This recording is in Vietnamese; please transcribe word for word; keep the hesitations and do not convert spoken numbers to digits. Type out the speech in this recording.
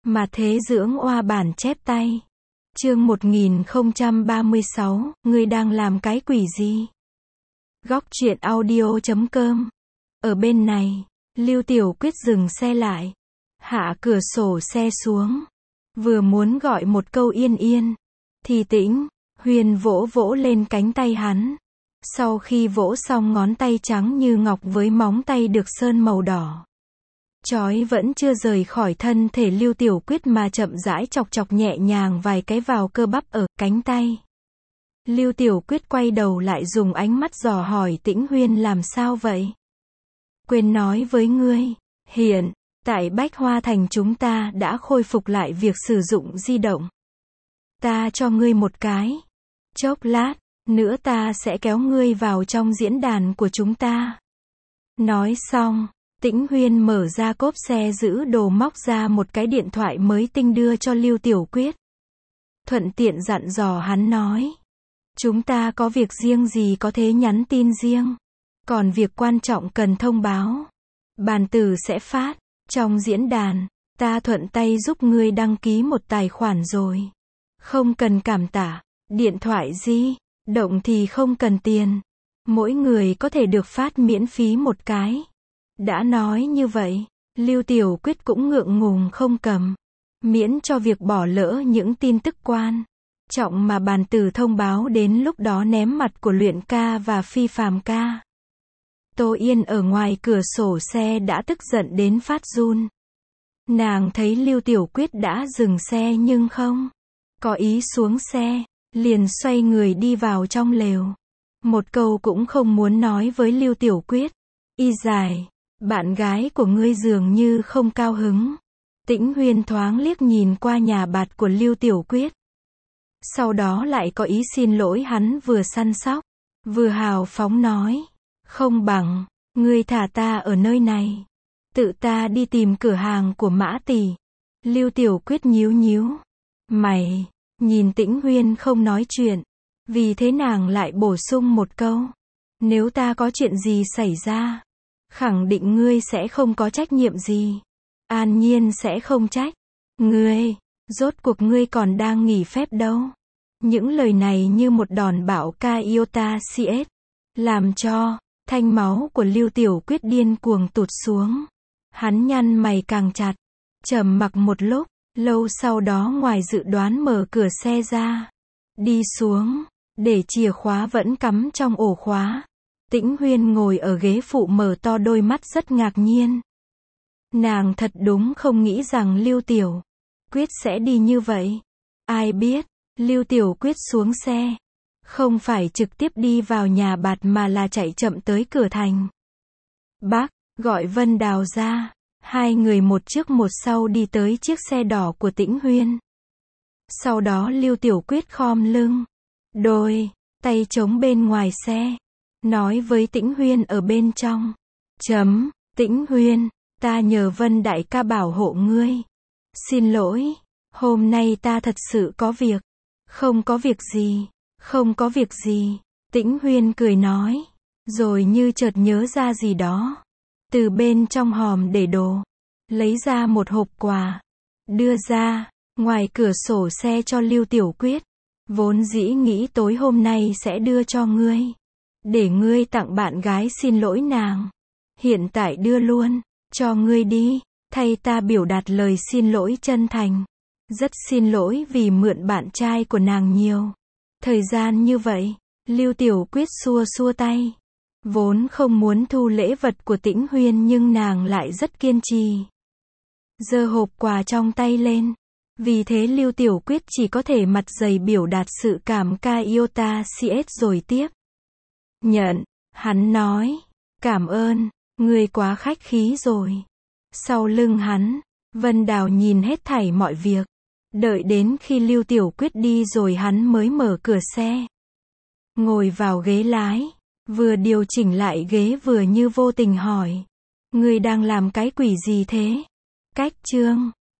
Mà thế dưỡng oa bản chép tay. Chương một nghìn không trăm ba mươi sáu, ngươi đang làm cái quỷ gì? Góc truyện audio chấm com. Ở bên này, Lưu Tiểu Quyết dừng xe lại, hạ cửa sổ xe xuống, vừa muốn gọi một câu yên yên, thì Tĩnh Huyên vỗ vỗ lên cánh tay hắn. Sau khi vỗ xong, ngón tay trắng như ngọc với móng tay được sơn màu đỏ chói vẫn chưa rời khỏi thân thể Lưu Tiểu Quyết mà chậm rãi chọc chọc nhẹ nhàng vài cái vào cơ bắp ở cánh tay. Lưu Tiểu Quyết quay đầu lại dùng ánh mắt dò hỏi Tĩnh Huyên làm sao vậy? Quên nói với ngươi, hiện tại Bách Hoa Thành chúng ta đã khôi phục lại việc sử dụng di động. Ta cho ngươi một cái. Chốc lát nữa ta sẽ kéo ngươi vào trong diễn đàn của chúng ta. Nói xong, Tĩnh Huyên mở ra cốp xe giữ đồ móc ra một cái điện thoại mới tinh đưa cho Lưu Tiểu Quyết. Thuận tiện dặn dò hắn nói. Chúng ta có việc riêng gì có thể nhắn tin riêng. Còn việc quan trọng cần thông báo. Bàn tử sẽ phát. Trong diễn đàn, ta thuận tay giúp ngươi đăng ký một tài khoản rồi. Không cần cảm tạ. Điện thoại di động thì không cần tiền. Mỗi người có thể được phát miễn phí một cái. Đã nói như vậy, Lưu Tiểu Quyết cũng ngượng ngùng không cầm. Miễn cho việc bỏ lỡ những tin tức quan trọng mà bàn tử thông báo đến lúc đó ném mặt của Luyện ca và Phi Phàm ca. Tô Yên ở ngoài cửa sổ xe đã tức giận đến phát run. Nàng thấy Lưu Tiểu Quyết đã dừng xe nhưng không có ý xuống xe, liền xoay người đi vào trong lều. Một câu cũng không muốn nói với Lưu Tiểu Quyết. Y dài, bạn gái của ngươi dường như không cao hứng. Tĩnh Huyên thoáng liếc nhìn qua nhà bạt của Lưu Tiểu Quyết. Sau đó lại có ý xin lỗi hắn, vừa săn sóc, vừa hào phóng nói. Không bằng, ngươi thả ta ở nơi này. Tự ta đi tìm cửa hàng của Mã tỷ. Lưu Tiểu Quyết nhíu nhíu mày, nhìn Tĩnh Huyên không nói chuyện. Vì thế nàng lại bổ sung một câu. Nếu ta có chuyện gì xảy ra, khẳng định ngươi sẽ không có trách nhiệm gì. An nhiên sẽ không trách ngươi. Rốt cuộc ngươi còn đang nghỉ phép đâu. Những lời này như một đòn bạo ca iota cs. Làm cho thanh máu của Lưu Tiểu Quyết điên cuồng tụt xuống. Hắn nhăn mày càng chặt. Trầm mặc một lúc. Lâu sau đó ngoài dự đoán mở cửa xe ra. Đi xuống. Để chìa khóa vẫn cắm trong ổ khóa. Tĩnh Huyên ngồi ở ghế phụ mở to đôi mắt rất ngạc nhiên. Nàng thật đúng không nghĩ rằng Lưu Tiểu Quyết sẽ đi như vậy. Ai biết, Lưu Tiểu Quyết xuống xe. Không phải trực tiếp đi vào nhà bạt mà là chạy chậm tới cửa thành. Bác, gọi Vân Đào ra. Hai người một trước một sau đi tới chiếc xe đỏ của Tĩnh Huyên. Sau đó Lưu Tiểu Quyết khom lưng. Đôi tay chống bên ngoài xe. Nói với Tĩnh Huyên ở bên trong. Chấm, Tĩnh Huyên, ta nhờ Vân đại ca bảo hộ ngươi. Xin lỗi, hôm nay ta thật sự có việc. Không có việc gì, không có việc gì. Tĩnh Huyên cười nói. Rồi như chợt nhớ ra gì đó. Từ bên trong hòm để đồ, lấy ra một hộp quà. Đưa ra, ngoài cửa sổ xe cho Lưu Tiểu Quyết. Vốn dĩ nghĩ tối hôm nay sẽ đưa cho ngươi. Để ngươi tặng bạn gái xin lỗi nàng. Hiện tại đưa luôn, cho ngươi đi, thay ta biểu đạt lời xin lỗi chân thành. Rất xin lỗi vì mượn bạn trai của nàng nhiều thời gian như vậy. Lưu Tiểu Quyết xua xua tay. Vốn không muốn thu lễ vật của Tĩnh Huyên nhưng nàng lại rất kiên trì. Giơ hộp quà trong tay lên. Vì thế Lưu Tiểu Quyết chỉ có thể mặt dày biểu đạt sự cảm ca iota cs rồi tiếp. Nhận, hắn nói. Cảm ơn, ngươi quá khách khí rồi. Sau lưng hắn, Vân Đào nhìn hết thảy mọi việc. Đợi đến khi Lưu Tiểu Quyết đi rồi hắn mới mở cửa xe. Ngồi vào ghế lái. Vừa điều chỉnh lại ghế vừa như vô tình hỏi. Ngươi đang làm cái quỷ gì thế? Cách chương